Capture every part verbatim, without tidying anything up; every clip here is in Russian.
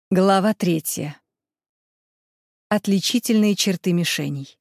Глава третья. Отличительные черты мишеней.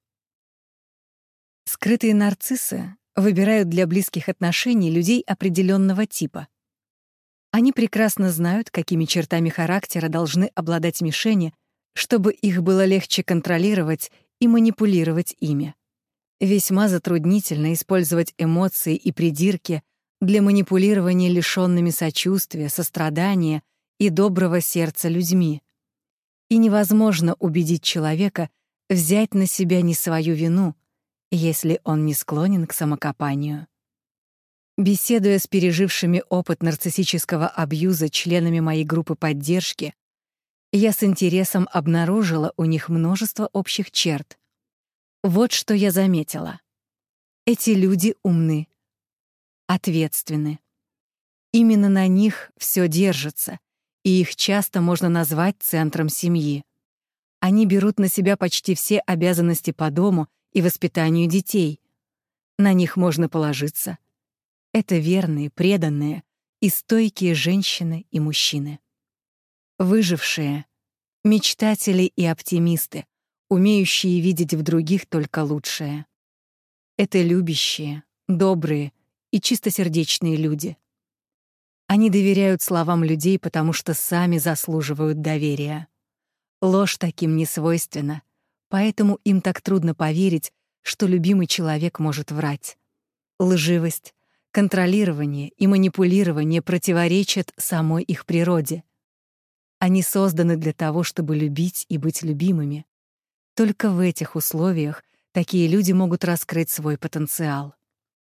Скрытые нарциссы выбирают для близких отношений людей определенного типа. Они прекрасно знают, какими чертами характера должны обладать мишени, чтобы их было легче контролировать и манипулировать ими. Весьма затруднительно использовать эмоции и придирки для манипулирования лишёнными сочувствия, сострадания и доброго сердца людьми. И невозможно убедить человека взять на себя не свою вину, если он не склонен к самокопанию. Беседуя с пережившими опыт нарциссического абьюза членами моей группы поддержки, я с интересом обнаружила у них множество общих черт. Вот что я заметила. Эти люди умны, ответственны. Именно на них всё держится, и их часто можно назвать центром семьи. Они берут на себя почти все обязанности по дому и воспитанию детей. На них можно положиться. Это верные, преданные и стойкие женщины и мужчины. Выжившие, мечтатели и оптимисты, умеющие видеть в других только лучшее. Это любящие, добрые и чистосердечные люди. Они доверяют словам людей, потому что сами заслуживают доверия. Ложь таким не свойственна, поэтому им так трудно поверить, что любимый человек может врать. Лживость, контролирование и манипулирование противоречат самой их природе. Они созданы для того, чтобы любить и быть любимыми. Только в этих условиях такие люди могут раскрыть свой потенциал.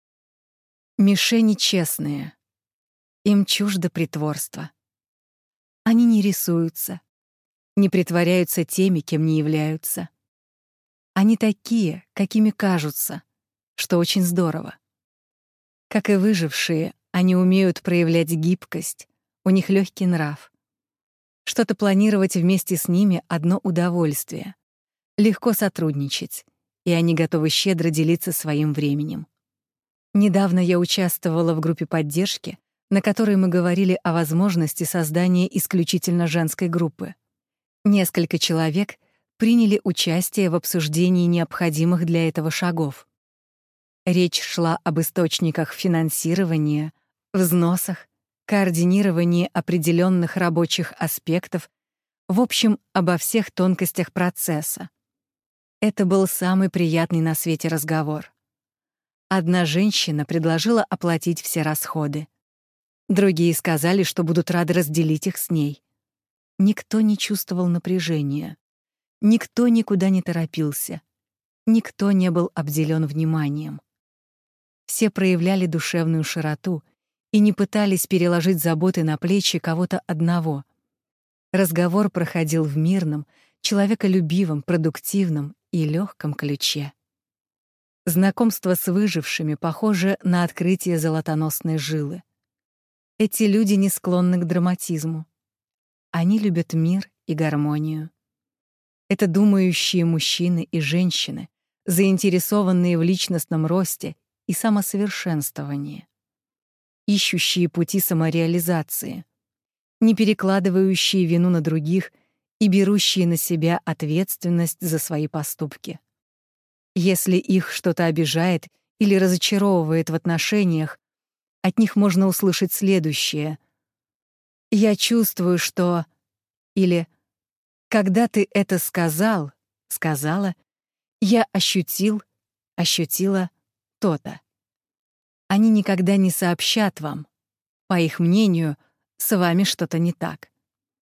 Мишени честные. Им чуждо притворство. Они не рисуются, не притворяются теми, кем не являются. Они такие, какими кажутся, что очень здорово. Как и выжившие, они умеют проявлять гибкость, у них легкий нрав. Что-то планировать вместе с ними — одно удовольствие. Легко сотрудничать, и они готовы щедро делиться своим временем. Недавно я участвовала в группе поддержки, на которой мы говорили о возможности создания исключительно женской группы. Несколько человек приняли участие в обсуждении необходимых для этого шагов. Речь шла об источниках финансирования, взносах, координировании определенных рабочих аспектов, в общем, обо всех тонкостях процесса. Это был самый приятный на свете разговор. Одна женщина предложила оплатить все расходы. Другие сказали, что будут рады разделить их с ней. Никто не чувствовал напряжения. Никто никуда не торопился. Никто не был обделен вниманием. Все проявляли душевную широту и не пытались переложить заботы на плечи кого-то одного. Разговор проходил в мирном, человеколюбивом, продуктивном и легком ключе. Знакомство с выжившими похоже на открытие золотоносной жилы. Эти люди не склонны к драматизму. Они любят мир и гармонию. Это думающие мужчины и женщины, заинтересованные в личностном росте и самосовершенствовании, ищущие пути самореализации, не перекладывающие вину на других и берущие на себя ответственность за свои поступки. Если их что-то обижает или разочаровывает в отношениях, от них можно услышать следующее: «Я чувствую, что…» или «Когда ты это сказал, сказала, я ощутил, ощутила то-то». Они никогда не сообщат вам. По их мнению, с вами что-то не так.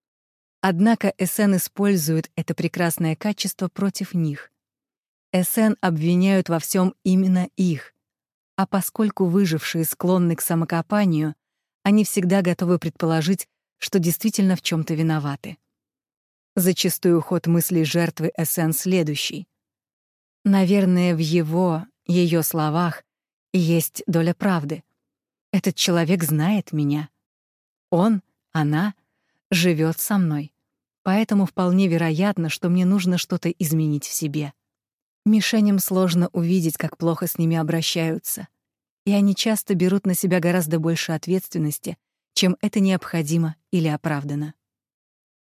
Однако эс эн используют это прекрасное качество против них. эс эн обвиняют во всем именно их. А поскольку выжившие склонны к самокопанию, они всегда готовы предположить, что действительно в чем-то виноваты. Зачастую ход мыслей жертвы эс эн следующий. Наверное, в его, ее словах есть доля правды. Этот человек знает меня. Он, она живет со мной. Поэтому вполне вероятно, что мне нужно что-то изменить в себе. Мишеням сложно увидеть, как плохо с ними обращаются, и они часто берут на себя гораздо больше ответственности, чем это необходимо или оправдано.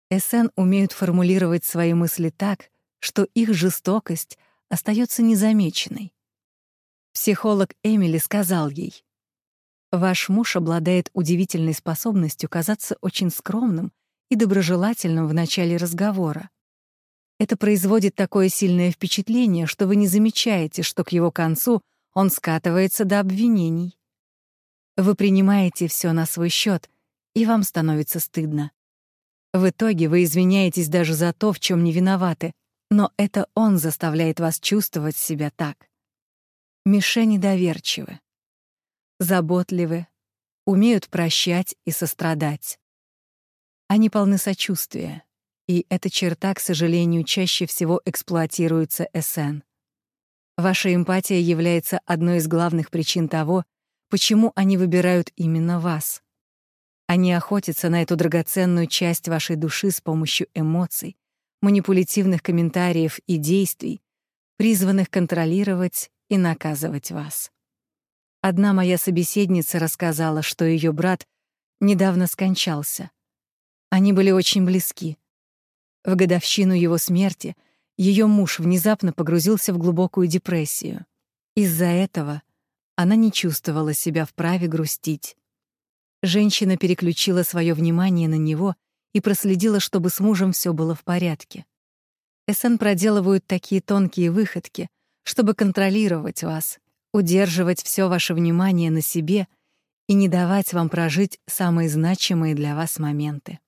СН умеют формулировать свои мысли так, что их жестокость остается незамеченной. Психолог Эмили сказал ей: «Ваш муж обладает удивительной способностью казаться очень скромным и доброжелательным в начале разговора. Это производит такое сильное впечатление, что вы не замечаете, что к его концу он скатывается до обвинений. Вы принимаете все на свой счет, и вам становится стыдно. В итоге вы извиняетесь даже за то, в чем не виноваты, но это он заставляет вас чувствовать себя так. Мишени доверчивы, заботливы, умеют прощать и сострадать. Они полны сочувствия, и эта черта, к сожалению, чаще всего эксплуатируется СН. Ваша эмпатия является одной из главных причин того, почему они выбирают именно вас. Они охотятся на эту драгоценную часть вашей души с помощью эмоций, манипулятивных комментариев и действий, призванных контролировать и наказывать вас. Одна моя собеседница рассказала, что ее брат недавно скончался. Они были очень близки. В годовщину его смерти ее муж внезапно погрузился в глубокую депрессию. Из-за этого она не чувствовала себя вправе грустить. Женщина переключила свое внимание на него и проследила, чтобы с мужем все было в порядке. СН проделывают такие тонкие выходки, чтобы контролировать вас, удерживать все ваше внимание на себе и не давать вам прожить самые значимые для вас моменты.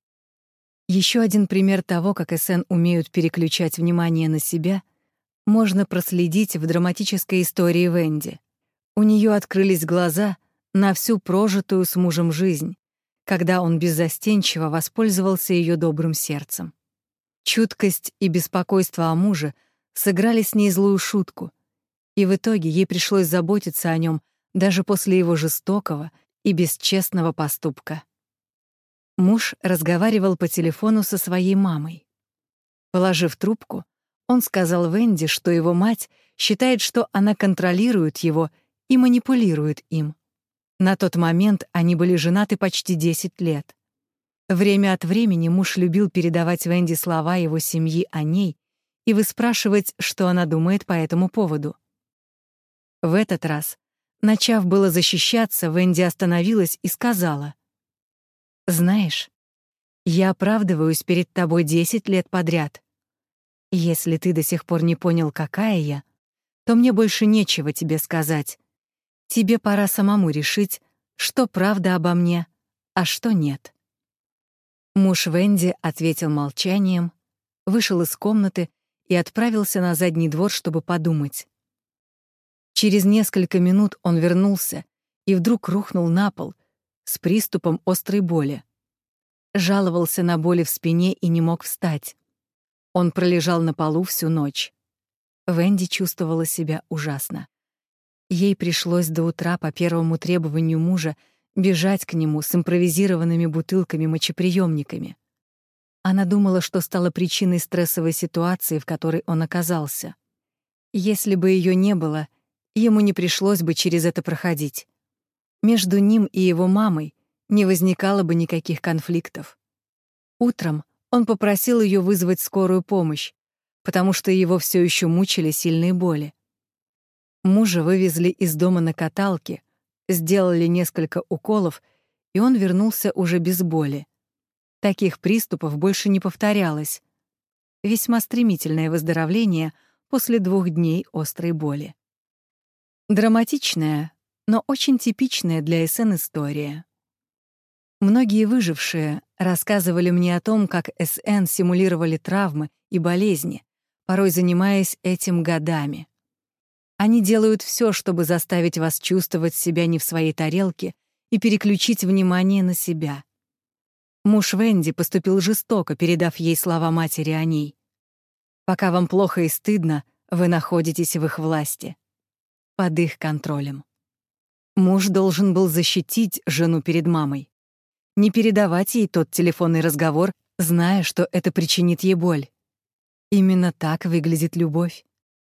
Еще один пример того, как СН умеют переключать внимание на себя, можно проследить в драматической истории Венди. У нее открылись глаза на всю прожитую с мужем жизнь, когда он беззастенчиво воспользовался ее добрым сердцем. Чуткость и беспокойство о муже сыграли с ней злую шутку, и в итоге ей пришлось заботиться о нем даже после его жестокого и бесчестного поступка. Муж разговаривал по телефону со своей мамой. Положив трубку, он сказал Венди, что его мать считает, что она контролирует его и манипулирует им. На тот момент они были женаты почти десять лет. Время от времени муж любил передавать Венди слова его семьи о ней и выспрашивать, что она думает по этому поводу. В этот раз, начав было защищаться, Венди остановилась и сказала: «Знаешь, я оправдываюсь перед тобой десять лет подряд. Если ты до сих пор не понял, какая я, то мне больше нечего тебе сказать. Тебе пора самому решить, что правда обо мне, а что нет». Муж Венди ответил молчанием, вышел из комнаты и отправился на задний двор, чтобы подумать. Через несколько минут он вернулся и вдруг рухнул на пол с приступом острой боли. Жаловался на боли в спине и не мог встать. Он пролежал на полу всю ночь. Венди чувствовала себя ужасно. Ей пришлось до утра по первому требованию мужа бежать к нему с импровизированными бутылками-мочеприемниками. Она думала, что стала причиной стрессовой ситуации, в которой он оказался. Если бы ее не было, ему не пришлось бы через это проходить. Между ним и его мамой не возникало бы никаких конфликтов. Утром он попросил ее вызвать скорую помощь, потому что его все еще мучили сильные боли. Мужа вывезли из дома на каталке, сделали несколько уколов, и он вернулся уже без боли. Таких приступов больше не повторялось. Весьма стремительное выздоровление после двух дней острой боли. Драматичная, но очень типичная для СН история. Многие выжившие рассказывали мне о том, как СН симулировали травмы и болезни, порой занимаясь этим годами. Они делают все, чтобы заставить вас чувствовать себя не в своей тарелке и переключить внимание на себя. Муж Венди поступил жестоко, передав ей слова матери о ней. Пока вам плохо и стыдно, вы находитесь в их власти, под их контролем. Муж должен был защитить жену перед мамой, не передавать ей тот телефонный разговор, зная, что это причинит ей боль. Именно так выглядит любовь.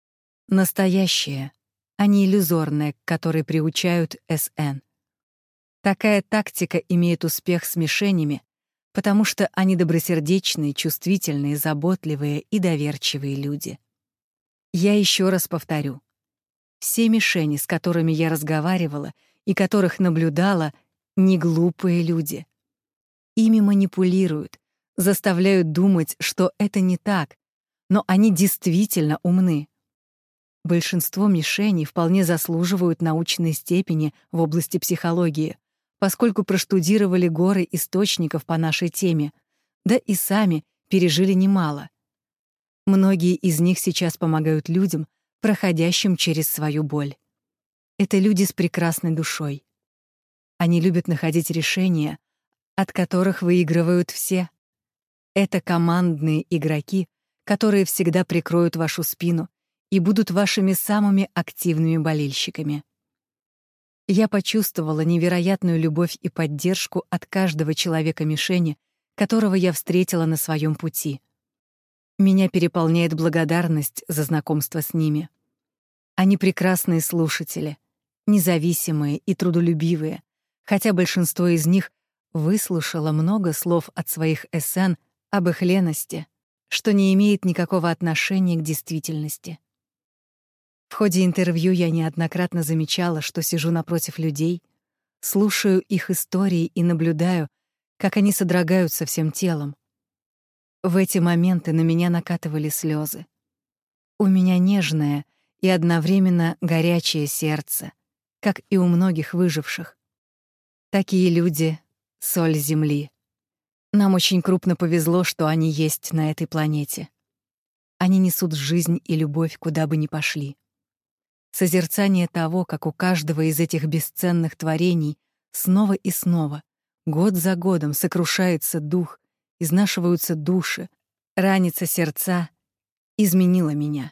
Настоящая, а не иллюзорная, к которой приучают СН. Такая тактика имеет успех с мишенями, потому что они добросердечные, чувствительные, заботливые и доверчивые люди. Я еще раз повторю. Все мишени, с которыми я разговаривала и которых наблюдала, не глупые люди. Ими манипулируют, заставляют думать, что это не так, но они действительно умны. Большинство мишеней вполне заслуживают научной степени в области психологии, поскольку проштудировали горы источников по нашей теме, да и сами пережили немало. Многие из них сейчас помогают людям, проходящим через свою боль. Это люди с прекрасной душой. Они любят находить решения, от которых выигрывают все. Это командные игроки, которые всегда прикроют вашу спину и будут вашими самыми активными болельщиками. Я почувствовала невероятную любовь и поддержку от каждого человека-мишени, которого я встретила на своем пути. Меня переполняет благодарность за знакомство с ними. Они прекрасные слушатели, независимые и трудолюбивые, хотя большинство из них выслушало много слов от своих эссе об их лености, что не имеет никакого отношения к действительности. В ходе интервью я неоднократно замечала, что сижу напротив людей, слушаю их истории и наблюдаю, как они содрогаются всем телом. В эти моменты на меня накатывали слезы. У меня нежное и одновременно горячее сердце, как и у многих выживших. Такие люди — соль земли. Нам очень крупно повезло, что они есть на этой планете. Они несут жизнь и любовь, куда бы ни пошли. Созерцание того, как у каждого из этих бесценных творений снова и снова, год за годом сокрушается дух, изнашиваются души, ранятся сердца, изменило меня.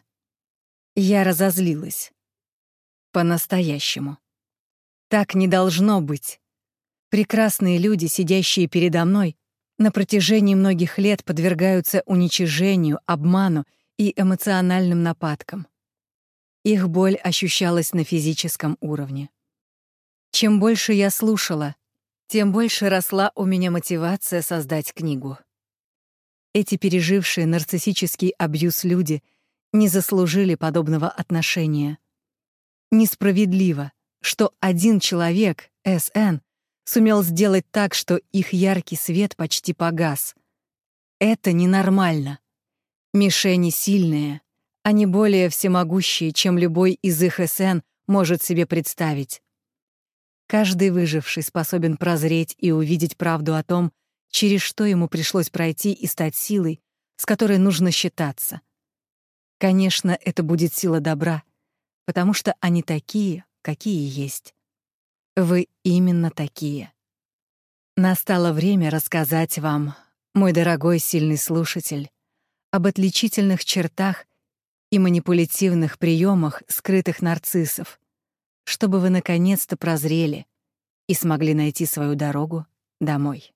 Я разозлилась. По-настоящему. Так не должно быть. Прекрасные люди, сидящие передо мной, на протяжении многих лет подвергаются уничижению, обману и эмоциональным нападкам. Их боль ощущалась на физическом уровне. Чем больше я слушала, тем больше росла у меня мотивация создать книгу. Эти пережившие нарциссический абьюз люди не заслужили подобного отношения. Несправедливо, что один человек, эс эн, сумел сделать так, что их яркий свет почти погас. Это ненормально. Мишени сильные, они более всемогущие, чем любой из их эссе может себе представить. Каждый выживший способен прозреть и увидеть правду о том, через что ему пришлось пройти и стать силой, с которой нужно считаться. Конечно, это будет сила добра, потому что они такие, какие есть. Вы именно такие. Настало время рассказать вам, мой дорогой сильный слушатель, об отличительных чертах и манипулятивных приемах скрытых нарциссов, чтобы вы наконец-то прозрели и смогли найти свою дорогу домой.